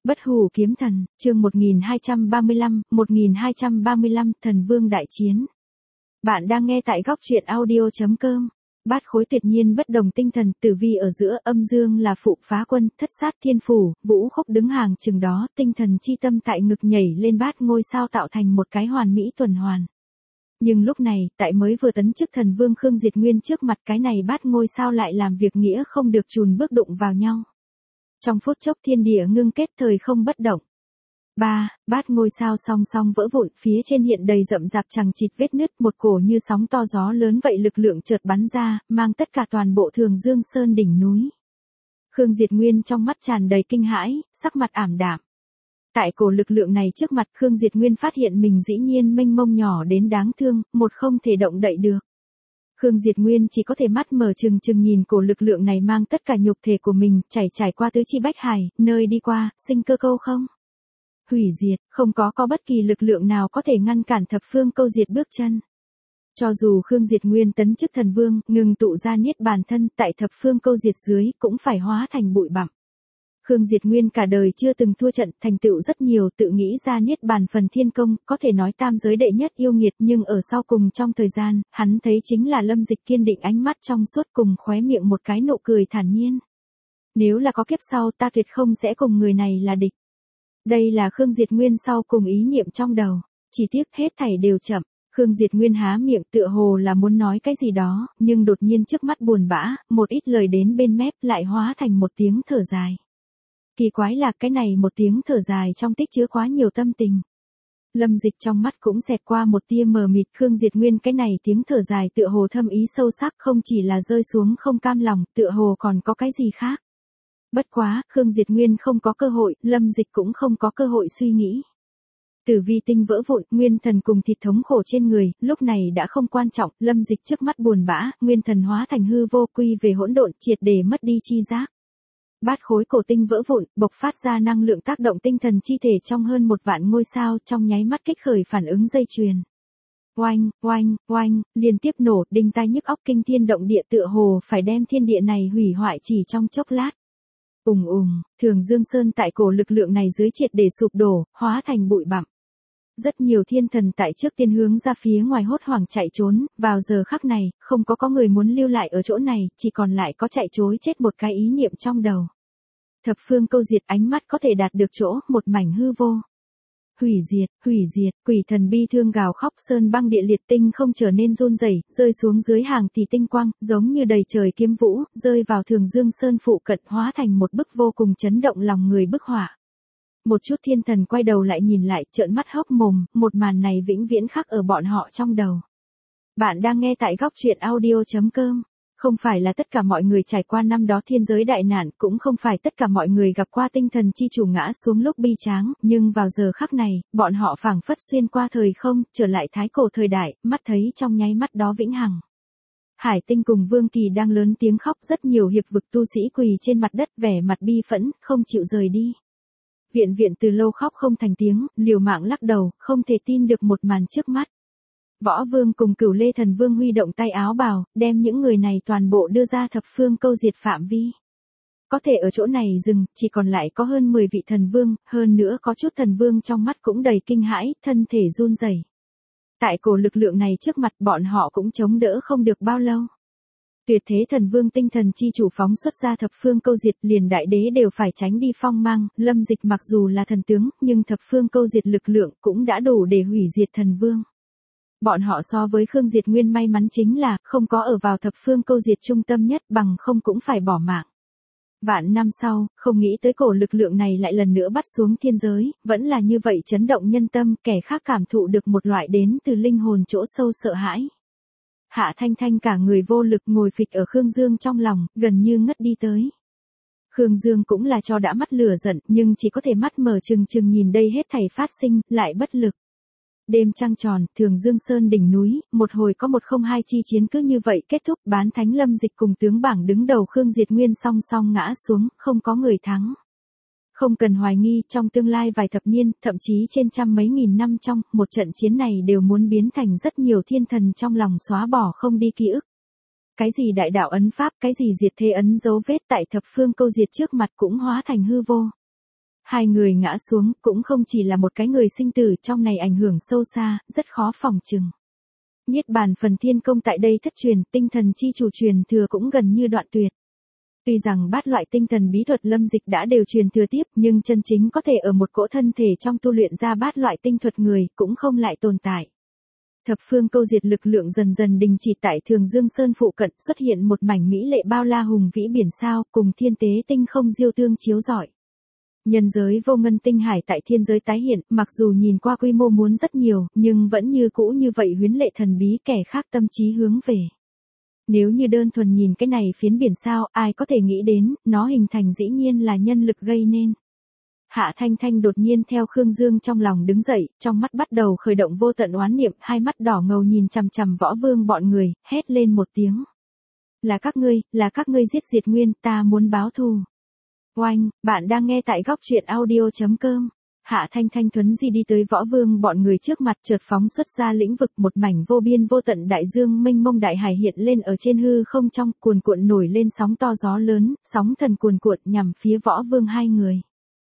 Bất hủ kiếm thần, chương 1235, thần vương đại chiến. Bạn đang nghe tại góc truyện audio.com. Bát khối tuyệt nhiên bất đồng tinh thần, tử vi ở giữa, âm dương là phụ phá quân, thất sát thiên phủ, vũ khúc đứng hàng chừng đó, tinh thần chi tâm tại ngực nhảy lên bát ngôi sao tạo thành một cái hoàn mỹ tuần hoàn. Nhưng lúc này, tại mới vừa tấn chức thần vương Khương Diệt Nguyên trước mặt cái này bát ngôi sao lại làm việc nghĩa không được chùn bước đụng vào nhau. Trong phút chốc thiên địa ngưng kết, thời không bất động. Bát ngôi sao song song vỡ vụn, phía trên hiện đầy rậm rạp chằng chịt vết nứt, một cổ như sóng to gió lớn vậy lực lượng chợt bắn ra, mang tất cả toàn bộ Thường Dương Sơn đỉnh núi. Khương Diệt Nguyên trong mắt tràn đầy kinh hãi, sắc mặt ảm đạm. Tại cổ lực lượng này trước mặt, Khương Diệt Nguyên phát hiện mình dĩ nhiên mênh mông nhỏ đến đáng thương, một không thể động đậy được. Khương Diệt Nguyên chỉ có thể mắt mở trừng trừng nhìn cổ lực lượng này mang tất cả nhục thể của mình, trải qua tứ chi bách hải, nơi đi qua, sinh cơ câu không. Hủy diệt, không có bất kỳ lực lượng nào có thể ngăn cản thập phương câu diệt bước chân. Cho dù Khương Diệt Nguyên tấn chức thần vương, ngừng tụ ra niết bàn thân, tại thập phương câu diệt dưới, cũng phải hóa thành bụi bặm. Khương Diệt Nguyên cả đời chưa từng thua trận, thành tựu rất nhiều, tự nghĩ ra niết bàn phần thiên công, có thể nói tam giới đệ nhất yêu nghiệt, nhưng ở sau cùng trong thời gian, hắn thấy chính là Lâm Dịch kiên định ánh mắt trong suốt cùng khóe miệng một cái nụ cười thản nhiên. Nếu là có kiếp sau, ta tuyệt không sẽ cùng người này là địch. Đây là Khương Diệt Nguyên sau cùng ý niệm trong đầu, chỉ tiếc hết thảy đều chậm. Khương Diệt Nguyên há miệng tựa hồ là muốn nói cái gì đó, nhưng đột nhiên trước mắt buồn bã, một ít lời đến bên mép lại hóa thành một tiếng thở dài. Kỳ quái là cái này một tiếng thở dài trong tích chứa quá nhiều tâm tình. Lâm Dịch trong mắt cũng xẹt qua một tia mờ mịt, Khương Diệt Nguyên cái này tiếng thở dài tựa hồ thâm ý sâu sắc, không chỉ là rơi xuống không cam lòng, tựa hồ còn có cái gì khác. Bất quá, Khương Diệt Nguyên không có cơ hội, Lâm Dịch cũng không có cơ hội suy nghĩ. Tử vi tinh vỡ vụn, nguyên thần cùng thịt thống khổ trên người, lúc này đã không quan trọng, Lâm Dịch trước mắt buồn bã, nguyên thần hóa thành hư vô, quy về hỗn độn, triệt để mất đi chi giác. Bát khối cổ tinh vỡ vụn, bộc phát ra năng lượng tác động tinh thần chi thể trong hơn 1 vạn ngôi sao, trong nháy mắt kích khởi phản ứng dây chuyền. Oanh, oanh, oanh, liên tiếp nổ, đinh tai nhức óc, kinh thiên động địa, tựa hồ phải đem thiên địa này hủy hoại chỉ trong chốc lát. Thường Dương Sơn tại cổ lực lượng này dưới triệt để sụp đổ, hóa thành bụi bặm. Rất nhiều thiên thần tại trước tiên hướng ra phía ngoài hốt hoảng chạy trốn, vào giờ khắc này, không có người muốn lưu lại ở chỗ này, chỉ còn lại có chạy trối chết một cái ý niệm trong đầu. Thập phương câu diệt, ánh mắt có thể đạt được chỗ, một mảnh hư vô. Hủy diệt, quỷ thần bi thương gào khóc, sơn băng địa liệt, tinh không trở nên run rẩy, rơi xuống dưới hàng tỷ tinh quang, giống như đầy trời kiếm vũ, rơi vào Thường Dương Sơn phụ cận, hóa thành một bức vô cùng chấn động lòng người bức họa. Một chút thiên thần quay đầu lại nhìn lại, trợn mắt hốc mồm, một màn này vĩnh viễn khắc ở bọn họ trong đầu. Bạn đang nghe tại góc truyện audio.com. Không phải là tất cả mọi người trải qua năm đó thiên giới đại nạn, cũng không phải tất cả mọi người gặp qua tinh thần chi chủ ngã xuống lúc bi tráng, nhưng vào giờ khắc này, bọn họ phảng phất xuyên qua thời không, trở lại thái cổ thời đại, mắt thấy trong nháy mắt đó vĩnh hằng. Hải Tinh cùng Vương Kỳ đang lớn tiếng khóc, rất nhiều hiệp vực tu sĩ quỳ trên mặt đất, vẻ mặt bi phẫn, không chịu rời đi. Viện từ lâu khóc không thành tiếng, liều mạng lắc đầu, không thể tin được một màn trước mắt. Võ Vương cùng Cửu Lê Thần Vương huy động tay áo bào, đem những người này toàn bộ đưa ra thập phương câu diệt phạm vi. Có thể ở chỗ này dừng, chỉ còn lại có hơn 10 vị thần vương, hơn nữa có chút thần vương trong mắt cũng đầy kinh hãi, thân thể run rẩy. Tại cổ lực lượng này trước mặt, bọn họ cũng chống đỡ không được bao lâu. Tuyệt thế thần vương tinh thần chi chủ phóng xuất ra thập phương câu diệt, liền đại đế đều phải tránh đi phong mang, Lâm Dịch mặc dù là thần tướng, nhưng thập phương câu diệt lực lượng cũng đã đủ để hủy diệt thần vương. Bọn họ so với Khương Diệt Nguyên may mắn chính là, không có ở vào thập phương câu diệt trung tâm nhất, bằng không cũng phải bỏ mạng. Vạn năm sau, không nghĩ tới cổ lực lượng này lại lần nữa bắt xuống thiên giới, vẫn là như vậy chấn động nhân tâm, kẻ khác cảm thụ được một loại đến từ linh hồn chỗ sâu sợ hãi. Hạ Thanh Thanh cả người vô lực ngồi phịch ở Khương Dương trong lòng, gần như ngất đi tới. Khương Dương cũng là cho đã mắt lửa giận, nhưng chỉ có thể mắt mở trừng trừng nhìn đây hết thảy phát sinh, lại bất lực. Đêm trăng tròn, Thường Dương Sơn đỉnh núi, một hồi có 102 chi chiến cứ như vậy kết thúc, bán thánh Lâm Dịch cùng tướng bảng đứng đầu Khương Diệt Nguyên song song ngã xuống, không có người thắng. Không cần hoài nghi, trong tương lai vài thập niên, thậm chí trên trăm mấy nghìn năm trong, một trận chiến này đều muốn biến thành rất nhiều thiên thần trong lòng xóa bỏ không đi ký ức. Cái gì đại đạo ấn pháp, cái gì diệt thế ấn dấu vết tại thập phương câu diệt trước mặt cũng hóa thành hư vô. Hai người ngã xuống cũng không chỉ là một cái người sinh tử, trong này ảnh hưởng sâu xa, rất khó phòng chừng. Niết bàn phần thiên công tại đây thất truyền, tinh thần chi chủ truyền thừa cũng gần như đoạn tuyệt. Tuy rằng bát loại tinh thần bí thuật Lâm Dịch đã đều truyền thừa tiếp, nhưng chân chính có thể ở một cỗ thân thể trong tu luyện ra bát loại tinh thuật người, cũng không lại tồn tại. Thập phương câu diệt lực lượng dần dần đình chỉ tại Thường Dương Sơn phụ cận, xuất hiện một mảnh mỹ lệ bao la hùng vĩ biển sao, cùng thiên tế tinh không diêu tương chiếu rọi. Nhân giới vô ngân tinh hải tại thiên giới tái hiện, mặc dù nhìn qua quy mô muốn rất nhiều, nhưng vẫn như cũ như vậy huyến lệ thần bí, kẻ khác tâm trí hướng về. Nếu như đơn thuần nhìn cái này phiến biển sao, ai có thể nghĩ đến, nó hình thành dĩ nhiên là nhân lực gây nên. Hạ Thanh Thanh đột nhiên theo Khương Dương trong lòng đứng dậy, trong mắt bắt đầu khởi động vô tận oán niệm, hai mắt đỏ ngầu nhìn chằm chằm Võ Vương bọn người, hét lên một tiếng. Là các ngươi giết Diệt Nguyên, ta muốn báo thù. Oanh, bạn đang nghe tại góc truyện audio.com. Hạ Thanh Thanh thuấn di đi tới Võ Vương bọn người trước mặt, chợt phóng xuất ra lĩnh vực, một mảnh vô biên vô tận đại dương mênh mông đại hải hiện lên ở trên hư không trong, cuồn cuộn nổi lên sóng to gió lớn, sóng thần cuồn cuộn nhằm phía Võ Vương hai người.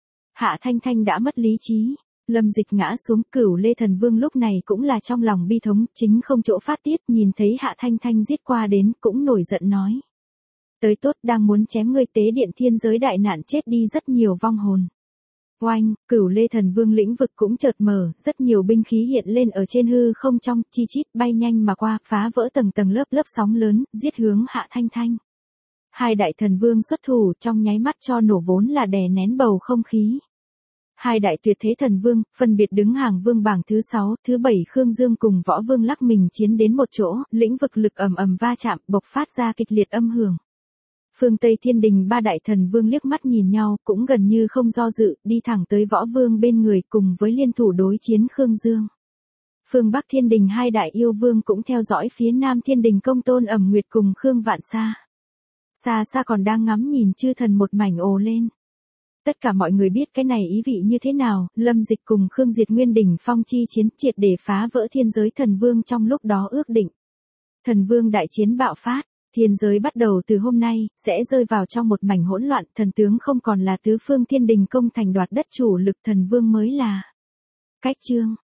Hạ Thanh Thanh đã mất lý trí, Lâm Dịch ngã xuống, Cửu Lê Thần Vương lúc này cũng là trong lòng bi thống, chính không chỗ phát tiết, nhìn thấy Hạ Thanh Thanh giết qua đến, cũng nổi giận nói. Tới tốt, đang muốn chém ngươi, tế điện thiên giới đại nạn, chết đi rất nhiều vong hồn. Oanh, Cửu Lê Thần Vương lĩnh vực cũng chợt mở, rất nhiều binh khí hiện lên ở trên hư không trong, chi chít bay nhanh mà qua, phá vỡ tầng tầng lớp lớp sóng lớn, giết hướng Hạ Thanh Thanh. Hai đại thần vương xuất thủ, trong nháy mắt cho nổ vốn là đè nén bầu không khí. Hai đại tuyệt thế thần vương, phân biệt đứng hàng vương bảng thứ 6, thứ 7 Khương Dương cùng Võ Vương lắc mình chiến đến một chỗ, lĩnh vực lực ầm ầm va chạm, bộc phát ra kịch liệt âm hưởng. Phương Tây Thiên Đình ba đại thần vương liếc mắt nhìn nhau, cũng gần như không do dự, đi thẳng tới Võ Vương bên người cùng với liên thủ đối chiến Khương Dương. Phương Bắc Thiên Đình hai đại yêu vương cũng theo dõi phía Nam Thiên Đình Công Tôn Ẩm Nguyệt cùng Khương Vạn Sa. Xa xa còn đang ngắm nhìn chư thần một mảnh ồ lên. Tất cả mọi người biết cái này ý vị như thế nào, Lâm Dịch cùng Khương Diệt Nguyên đỉnh phong chi chiến, triệt để phá vỡ thiên giới thần vương trong lúc đó ước định. Thần vương đại chiến bạo phát, thiên giới bắt đầu từ hôm nay, sẽ rơi vào trong một mảnh hỗn loạn, thần tướng không còn là tứ phương Thiên Đình công thành đoạt đất, chủ lực thần vương mới là. Cách chương